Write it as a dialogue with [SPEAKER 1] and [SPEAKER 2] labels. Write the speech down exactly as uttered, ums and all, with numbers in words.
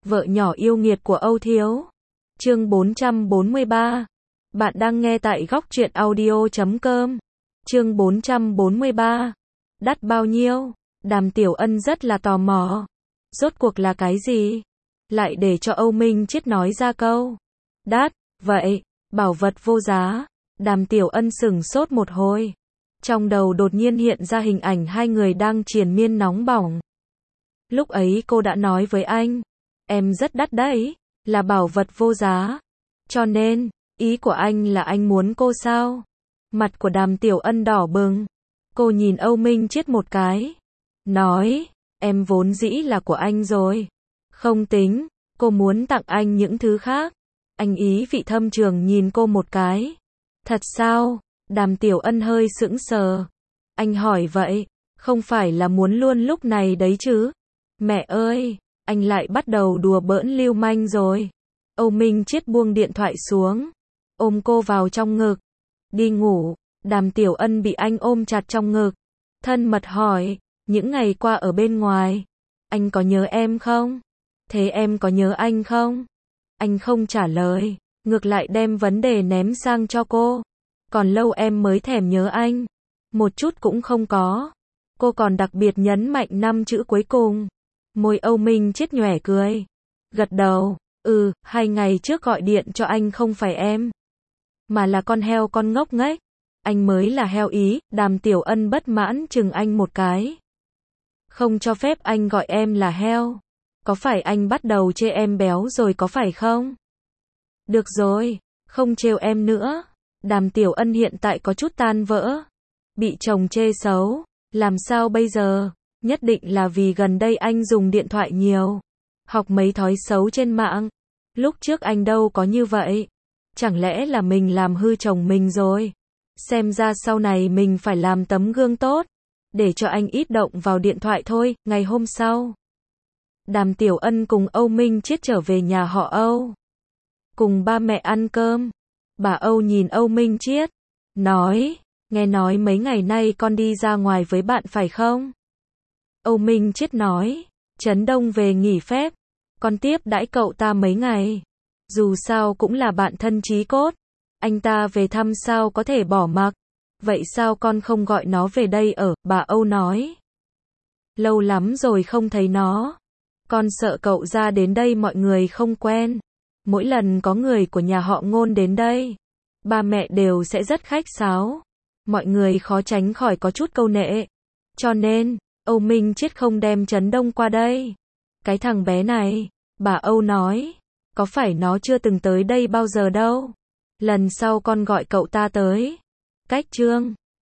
[SPEAKER 1] Vợ nhỏ yêu nghiệt của Âu Thiếu. Chương bốn trăm bốn mươi ba. Bạn đang nghe tại góc truyện audio chấm com. Chương bốn trăm bốn mươi ba. Đắt bao nhiêu? Đàm Tiểu Ân rất là tò mò. Rốt cuộc là cái gì? Lại để cho Âu Minh Chiết nói ra câu. Đắt, vậy, bảo vật vô giá. Đàm Tiểu Ân sửng sốt một hồi. Trong đầu đột nhiên hiện ra hình ảnh hai người đang triền miên nóng bỏng. Lúc ấy cô đã nói với anh, em rất đắt đấy, là bảo vật vô giá. Cho nên, ý của anh là anh muốn cô sao? Mặt của Đàm Tiểu Ân đỏ bừng. Cô nhìn Âu Minh Chiết một cái. Nói, em vốn dĩ là của anh rồi. Không tính, cô muốn tặng anh những thứ khác. Anh ý vị thâm trường nhìn cô một cái. Thật sao? Đàm Tiểu Ân hơi sững sờ. Anh hỏi vậy, không phải là muốn luôn lúc này đấy chứ? Mẹ ơi, anh lại bắt đầu đùa bỡn lưu manh rồi. Âu Minh Chiết buông điện thoại xuống, ôm cô vào trong ngực. Đi ngủ. Đàm Tiểu Ân bị anh ôm chặt trong ngực. Thân mật hỏi, những ngày qua ở bên ngoài, anh có nhớ em không? Thế em có nhớ anh không? Anh không trả lời, ngược lại đem vấn đề ném sang cho cô. Còn lâu em mới thèm nhớ anh. Một chút cũng không có. Cô còn đặc biệt nhấn mạnh năm chữ cuối cùng. Môi Âu Minh Chiết nhoẻn cười. Gật đầu, ừ, hai ngày trước gọi điện cho anh không phải em, mà là con heo con ngốc nghếch. Anh mới là heo ý. Đàm Tiểu Ân bất mãn chừng anh một cái. Không cho phép anh gọi em là heo. Có phải anh bắt đầu chê em béo rồi có phải không? Được rồi, không trêu em nữa. Đàm Tiểu Ân hiện tại có chút tan vỡ. Bị chồng chê xấu, làm sao bây giờ? Nhất định là vì gần đây anh dùng điện thoại nhiều, học mấy thói xấu trên mạng. Lúc trước anh đâu có như vậy. Chẳng lẽ là mình làm hư chồng mình rồi? Xem ra sau này mình phải làm tấm gương tốt, để cho anh ít động vào điện thoại thôi. Ngày hôm sau, Đàm Tiểu Ân cùng Âu Minh Chiết trở về nhà họ Âu. Cùng ba mẹ ăn cơm. Bà Âu nhìn Âu Minh Chiết, nói, nghe nói mấy ngày nay con đi ra ngoài với bạn phải không? Âu Minh Chiết nói, Trấn Đông về nghỉ phép, con tiếp đãi cậu ta mấy ngày. Dù sao cũng là bạn thân chí cốt, anh ta về thăm sao có thể bỏ mặc. Vậy sao con không gọi nó về đây ở? Bà Âu nói, lâu lắm rồi không thấy nó. Con sợ cậu ra đến đây mọi người không quen. Mỗi lần có người của nhà họ Ngôn đến đây, ba mẹ đều sẽ rất khách sáo. Mọi người khó tránh khỏi có chút câu nệ. Cho nên, Âu Minh Chiết không đem Trấn Đông qua đây. Cái thằng bé này, bà Âu nói, có phải nó chưa từng tới đây bao giờ đâu. Lần sau con gọi cậu ta tới. Cách chương